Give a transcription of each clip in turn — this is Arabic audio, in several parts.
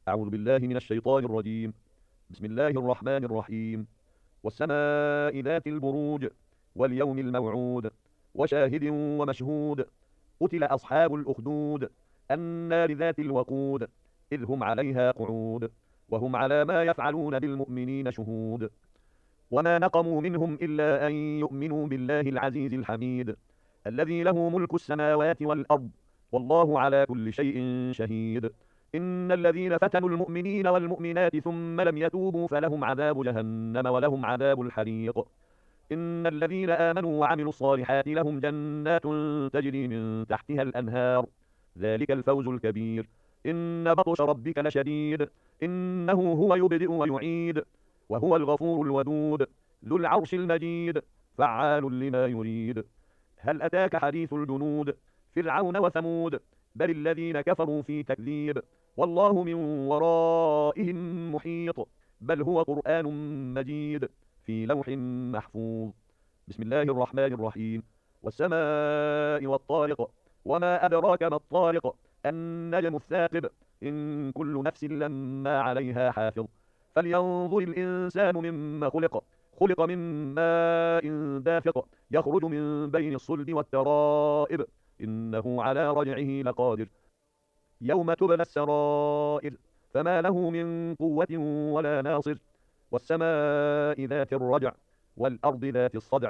أعوذ بالله من الشيطان الرجيم. بسم الله الرحمن الرحيم. والسماء ذات البروج واليوم الموعود وشاهد ومشهود. قتل أصحاب الأخدود النار ذات الوقود إذ هم عليها قعود وهم على ما يفعلون بالمؤمنين شهود. وما نقموا منهم إلا أن يؤمنوا بالله العزيز الحميد الذي له ملك السماوات والأرض والله على كل شيء شهيد. إن الذين فتنوا المؤمنين والمؤمنات ثم لم يتوبوا فلهم عذاب جهنم ولهم عذاب الحريق. إن الذين آمنوا وعملوا الصالحات لهم جنات تجري من تحتها الأنهار ذلك الفوز الكبير. إن بطش ربك لشديد إنه هو يبدئ ويعيد وهو الغفور الودود ذو العرش المجيد فعال لما يريد. هل أتاك حديث الجنود فرعون وثمود بل الذين كفروا في تكذيب والله من ورائهم محيط بل هو قرآن مجيد في لوح محفوظ. بسم الله الرحمن الرحيم. والسماء والطارق وما أدراك ما الطارق النجم الثاقب إن كل نفس لما عليها حافظ. فلينظر الإنسان مما خلق خلق من ماء دافق يخرج من بين الصلب والترائب إنه على رجعه لقادر يوم تبلى السرائر فما له من قوة ولا ناصر. والسماء ذات الرجع والأرض ذات الصدع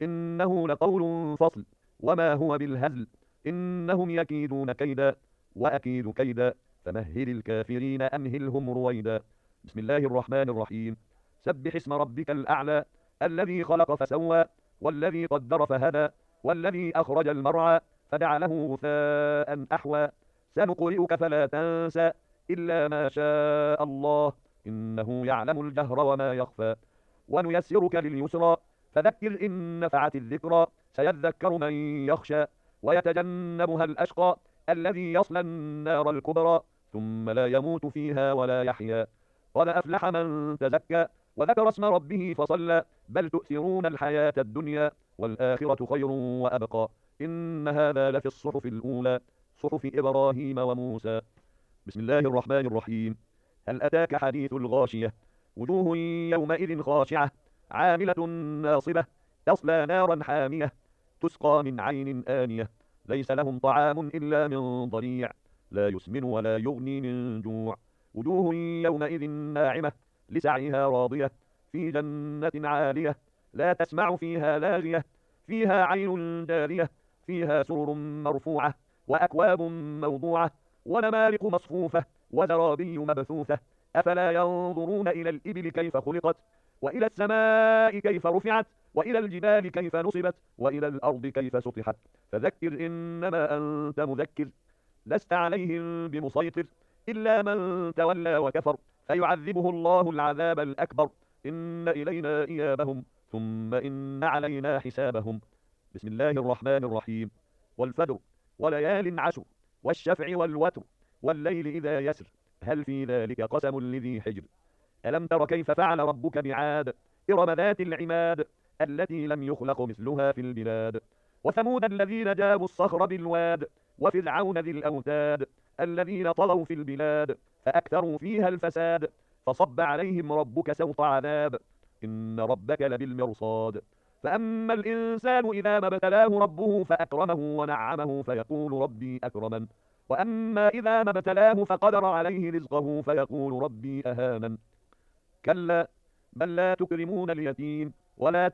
إنه لقول فصل وما هو بالهزل إنهم يكيدون كيدا وأكيد كيدا فمهل الكافرين أمهلهم رويدا. بسم الله الرحمن الرحيم. سبح اسم ربك الأعلى الذي خلق فسوى والذي قدر فهدى والذي أخرج المرعى فجعله غثاء أحوى. سنقرئك فلا تنسى إلا ما شاء الله إنه يعلم الجهر وما يخفى. ونيسرك لليسرى فذكر إن نفعت الذكرى سيذكر من يخشى ويتجنبها الأشقى الذي يصلى النار الكبرى ثم لا يموت فيها ولا يحيا. قد أفلح من تزكى وذكر اسم ربه فصلى بل تؤثرون الحياة الدنيا والآخرة خير وأبقى. إن هذا لفي الصحف الأولى صحف إبراهيم وموسى. بسم الله الرحمن الرحيم. هل أتاك حديث الغاشية وجوه يومئذ خاشعة عاملة ناصبة تصلى نارا حامية تسقى من عين آنية ليس لهم طعام إلا من ضريع لا يسمن ولا يغني من جوع. وجوه يومئذ ناعمة لسعيها راضية في جنة عالية لا تسمع فيها لاغية فيها عين جارية فيها سرر مرفوعة وأكواب موضوعة ونمارق مصفوفة وزرابي مبثوثة. أفلا ينظرون إلى الإبل كيف خلقت وإلى السماء كيف رفعت وإلى الجبال كيف نصبت وإلى الأرض كيف سطحت. فذكر إنما أنت مذكر لست عليهم بمسيطر إلا من تولى وكفر فيعذبه الله العذاب الأكبر. إن إلينا إيابهم ثم إن علينا حسابهم. بسم الله الرحمن الرحيم. والفجر وليال عشر والشفع والوتر والليل إذا يسر هل في ذلك قسم لذي حجر. ألم تر كيف فعل ربك بعاد إرم ذات العماد التي لم يخلق مثلها في البلاد. وثمود الذين جابوا الصخر بالواد وفرعون ذي الأوتاد الذين طغوا في البلاد فأكثروا فيها الفساد فصب عليهم ربك سوط عذاب إن ربك لبالمرصاد. فأما الإنسان إذا ما ابتلاه ربه فأكرمه ونعمه فيقول ربي أكرمن وأما إذا ما ابتلاه فقدر عليه رزقه فيقول ربي أهانن. كلا بل لا تكرمون اليتيم ولا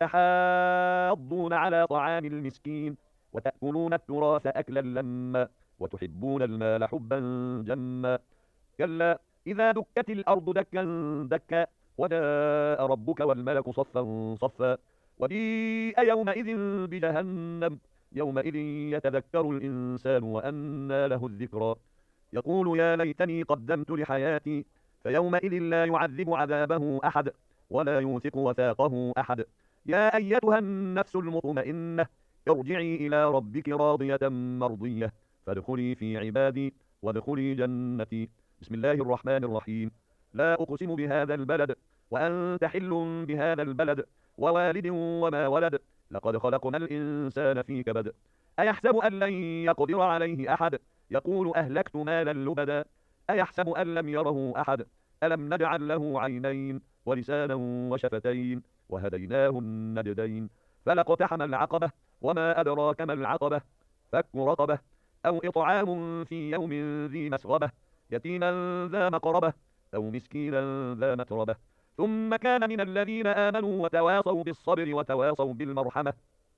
تحاضون على طعام المسكين وتأكلون التراث أكلا لما وتحبون المال حبا جما. كلا إذا دكت الأرض دكا دكا وجاء ربك والملك صفا صفا وجيء يومئذ بجهنم يومئذ يتذكر الإنسان وأنى له الذكرى يقول يا ليتني قدمت لحياتي فيومئذ لا يعذب عذابه أحد ولا يوثق وثاقه أحد. يا أيتها النفس المطمئنة ارجعي إلى ربك راضية مرضية فادخلي في عبادي وادخلي جنتي. بسم الله الرحمن الرحيم. لا أقسم بهذا البلد وأنت حل بهذا البلد ووالد وما ولد لقد خلقنا الإنسان في كبد. أيحسب أن لن يقدر عليه أحد يقول أهلكت مالا لبدا أيحسب أن لم يره أحد ألم نجعل له عينين ولسانا وشفتين وهديناه النجدين فلاقتحم العقبة وما أدراك ما العقبة فك رقبة أو إطعام في يوم ذي مسغبة يتيما ذا مقربة أو مسكينا ذا متربة ثم كان من الذين آمنوا وتواصوا بالصبر وتواصوا بالمرحمة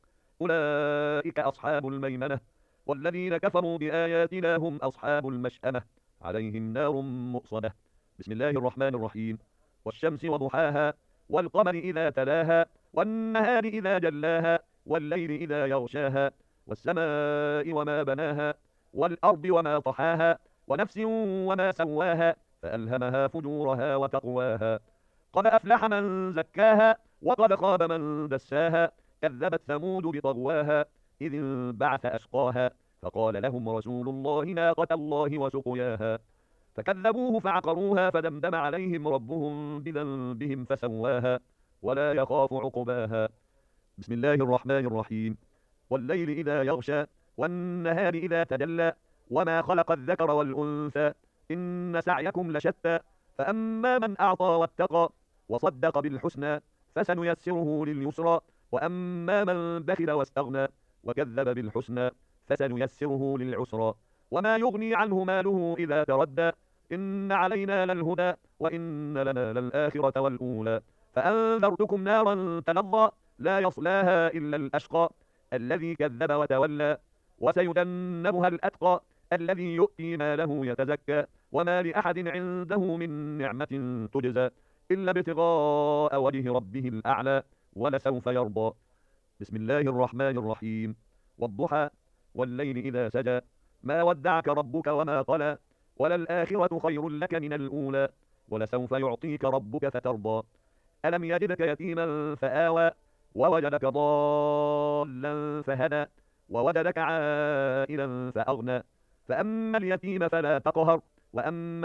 أولئك أصحاب الميمنة والذين كفروا بآياتنا هم أصحاب المشأمة عليهم نار مؤصدة. بسم الله الرحمن الرحيم. والشمس وضحاها والقمر إذا تلاها والنهار إذا جلاها والليل إذا يغشاها والسماء وما بناها والأرض وما طحاها ونفس وما سواها فألهمها فجورها وتقواها قد أفلح من زكاها وقد خاب من دساها كذبت ثمود بطغواها إذ انبعث أشقاها فقال لهم رسول الله ناقة الله وسقياها فكذبوه فعقروها فدمدم عليهم ربهم بذنبهم فسواها ولا يخاف عقباها. بسم الله الرحمن الرحيم. والليل إذا يغشى والنهار إذا تجلى وما خلق الذكر والأنثى إن سعيكم لشتى فأما من أعطى واتقى وصدق بالحسنى فسنيسره لليسرى وأما من بخل واستغنى وكذب بالحسنى فسنيسره للعسرى وما يغني عنه ماله إذا تردى إن علينا للهدى وإن لنا للآخرة والأولى فأنذرتكم نارا تلظى لا يصلاها إلا الأشقى الذي كذب وتولى وسيجنبها الأتقى الذي يؤتي ماله يتزكى وما لأحد عنده من نعمة تجزى إلا ابتغاء وجه ربه الأعلى ولسوف يرضى. بسم الله الرحمن الرحيم. والضحى والليل إذا سجى ما ودعك ربك وما قلى وللآخرة خير لك من الأولى ولسوف يعطيك ربك فترضى ألم يجدك يتيما فآوى ووجدك ضالا فهدى ووجدك عائلا فأغنى فأما اليتيم فلا تقهر وأما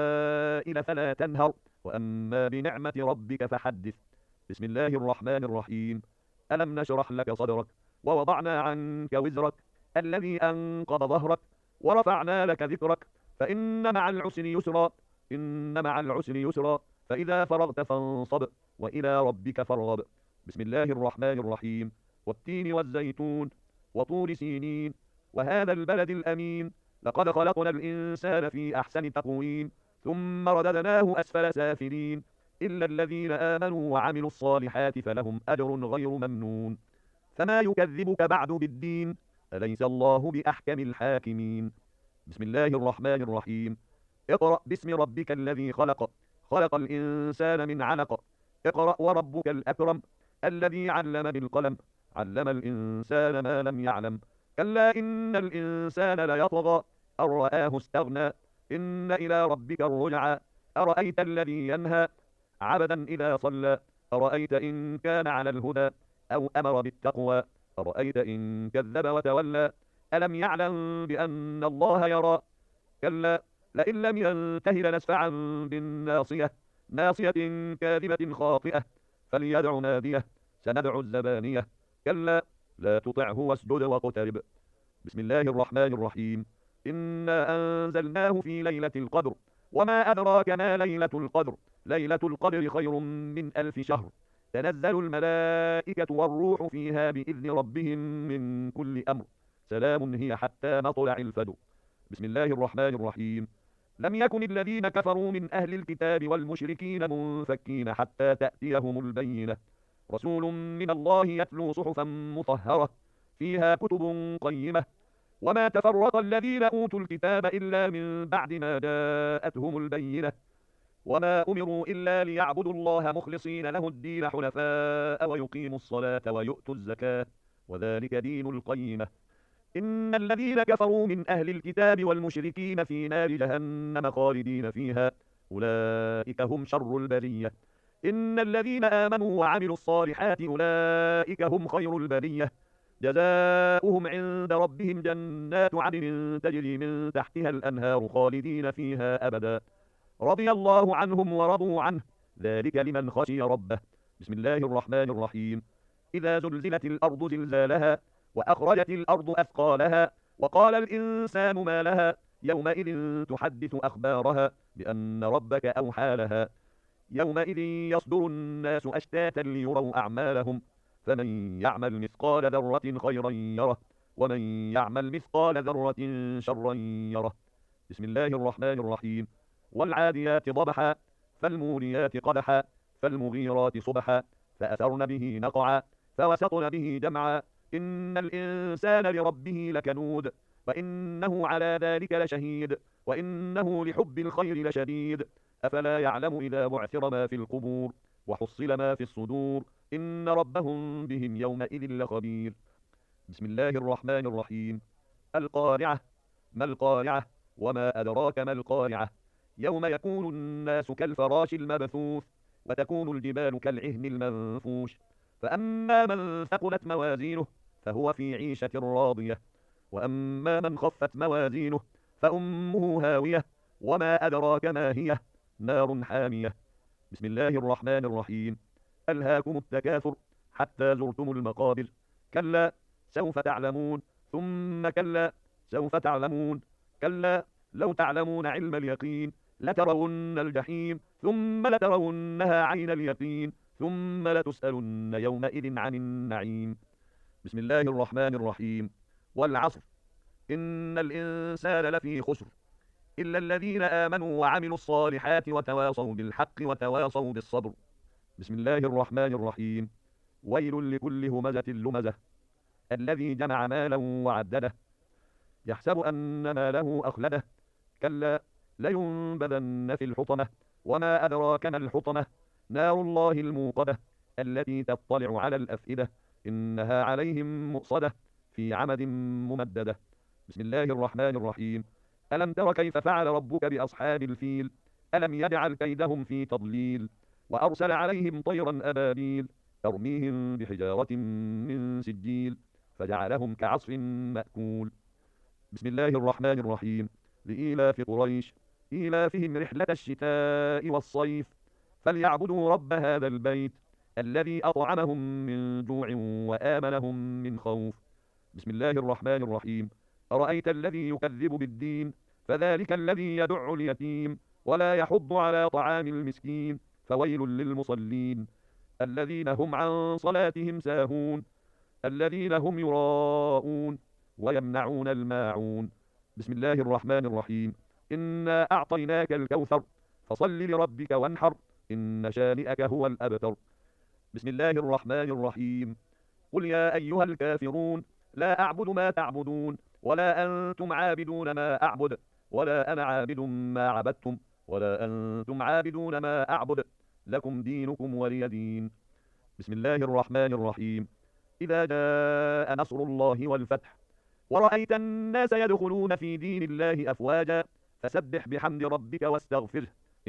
السائل فلا تنهر وأما بنعمة ربك فحدث. بسم الله الرحمن الرحيم. ألم نشرح لك صدرك ووضعنا عنك وزرك الذي أنقض ظهرك ورفعنا لك ذكرك فإن مع العسر يسرا إن مع العسر يسرا فإذا فرغت فانصب وإلى ربك فارغب. بسم الله الرحمن الرحيم. والتين والزيتون وطور سينين وهذا البلد الأمين لقد خلقنا الإنسان في أحسن تقويم ثم رددناه أسفل سافلين إلا الذين آمنوا وعملوا الصالحات فلهم أجر غير ممنون فما يكذبك بعد بالدين أليس الله بأحكم الحاكمين. بسم الله الرحمن الرحيم. اقرأ باسم ربك الذي خلق خلق الإنسان من علق اقرأ وربك الأكرم الذي علم بالقلم علم الإنسان ما لم يعلم كلا إن الإنسان ليطغى أن رآه استغنى إن إلى ربك الرجعى أرأيت الذي ينهى عبدا إذا صلى أرأيت إن كان على الهدى أو أمر بالتقوى أرأيت إن كذب وتولى ألم يعلم بأن الله يرى كلا لئن لم ينته لنسفعا بالناصية ناصية كاذبة خاطئة فليدع ناديه سندع الزبانية كلا لا تطعه واسجد واقترب. بسم الله الرحمن الرحيم. إنا أنزلناه في ليلة القدر وما أدراك ما ليلة القدر ليلة القدر خير من 1000 شهر تنزل الملائكة والروح فيها بإذن ربهم من كل أمر سلام هي حتى مطلع الفجر. بسم الله الرحمن الرحيم. لم يكن الذين كفروا من أهل الكتاب والمشركين منفكين حتى تأتيهم البينة رسول من الله يتلو صحفا مطهرة فيها كتب قيمة وما تفرق الذين أوتوا الكتاب إلا من بعد ما جاءتهم البينة وما أمروا إلا ليعبدوا الله مخلصين له الدين حنفاء ويقيموا الصلاة ويؤتوا الزكاة وذلك دين القيمة إن الذين كفروا من أهل الكتاب والمشركين في نار جهنم خالدين فيها أولئك هم شر البرية إن الذين آمنوا وعملوا الصالحات أولئك هم خير البرية جزاؤهم عند ربهم جنات عدن تجري من تحتها الأنهار خالدين فيها أبدا رضي الله عنهم ورضوا عنه ذلك لمن خشي ربه. بسم الله الرحمن الرحيم. إذا زلزلت الأرض زلزالها وأخرجت الأرض أثقالها وقال الإنسان ما لها يومئذ تحدث أخبارها بأن ربك أوحى لها يومئذ يصدر الناس أشتاتا ليروا أعمالهم فمن يعمل مثقال ذرة خيرا يره ومن يعمل مثقال ذرة شرا يره. بسم الله الرحمن الرحيم. والعاديات ضبحا فالموريات قدحا فالمغيرات صبحا فأثرن به نقعا فوسطن به جمعا إن الإنسان لربه لكنود وإنه على ذلك لشهيد وإنه لحب الخير لشديد أفلا يعلم إذا بعثر ما في القبور وحصل ما في الصدور إن ربهم بهم يومئذ لخبير. بسم الله الرحمن الرحيم. القارعة. ما القارعة وما أدراك ما القارعة يوم يكون الناس كالفراش المبثوث وتكون الجبال كالعهن المنفوش فأما من ثقلت موازينه فهو في عيشة راضية وأما من خفت موازينه فأمه هاوية وما أدراك ما هي نار حامية. بسم الله الرحمن الرحيم. ألهاكم التكاثر حتى زرتم المقابر كلا سوف تعلمون ثم كلا سوف تعلمون كلا لو تعلمون علم اليقين لترون الجحيم ثم لترونها عين اليقين ثم لتسألن يومئذ عن النعيم. بسم الله الرحمن الرحيم. والعصر إن الإنسان لفي خسر إلا الذين آمنوا وعملوا الصالحات وتواصوا بالحق وتواصوا بالصبر. بسم الله الرحمن الرحيم. ويل لكل همزة لمزة الذي جمع مالا وعدده يحسب أن ماله أخلده كلا لينبذن في الحطمة وما أدراك ما الحطمة نار الله الموقدة التي تطلع على الأفئدة إنها عليهم مؤصدة في عمد ممددة. بسم الله الرحمن الرحيم. ألم تر كيف فعل ربك بأصحاب الفيل ألم يجعل كيدهم في تضليل وأرسل عليهم طيرا أبابيل ترميهم بحجارة من سجيل فجعلهم كعصف مأكول. بسم الله الرحمن الرحيم. لإيلاف قريش إيلافهم رحلة الشتاء والصيف فليعبدوا رب هذا البيت الذي أطعمهم من جوع وآمنهم من خوف. بسم الله الرحمن الرحيم. أرأيت الذي يكذب بالدين فذلك الذي يدع اليتيم ولا يحض على طعام المسكين فويل للمصلين الذين هم عن صلاتهم ساهون الذين هم يراءون ويمنعون الماعون. بسم الله الرحمن الرحيم. إنا أعطيناك الكوثر فصل لربك وانحر إن شانئك هو الأبتر. بسم الله الرحمن الرحيم. قل يا أيها الكافرون لا أعبد ما تعبدون ولا أنتم عابدون ما أعبد ولا أنا عابد ما عبدتم ولا أنتم عابدون ما أعبد لكم دينكم ولي دين. بسم الله الرحمن الرحيم. إذا جاء نصر الله والفتح ورأيت الناس يدخلون في دين الله أفواجا فسبح بحمد ربك واستغفره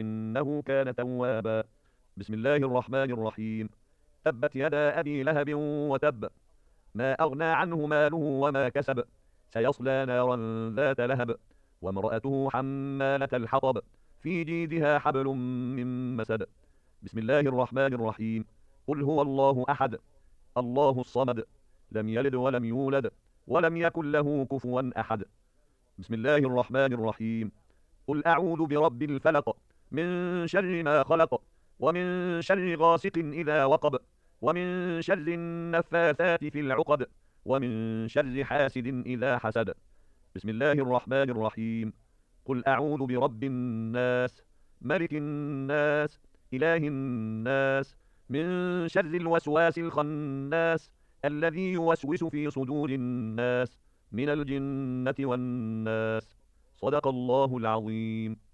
إنه كان توابا. بسم الله الرحمن الرحيم. تبت يدا أبي لهب وتب ما أغنى عنه ماله وما كسب سيصلى نارا ذات لهب وامرأته حمالة الحطب في جيدها حبل من مسد. بسم الله الرحمن الرحيم. قل هو الله أحد الله الصمد لم يلد ولم يولد ولم يكن له كفوا أحد. بسم الله الرحمن الرحيم. قل أعوذ برب الفلق من شر ما خلق ومن شر غاسق إذا وقب ومن شر النفاثات في العقد ومن شر حاسد إذا حسد. بسم الله الرحمن الرحيم. قل أعوذ برب الناس ملك الناس إله الناس من شر الوسواس الخناس الذي يوسوس في صدور الناس من الجنة والناس. صدق الله العظيم.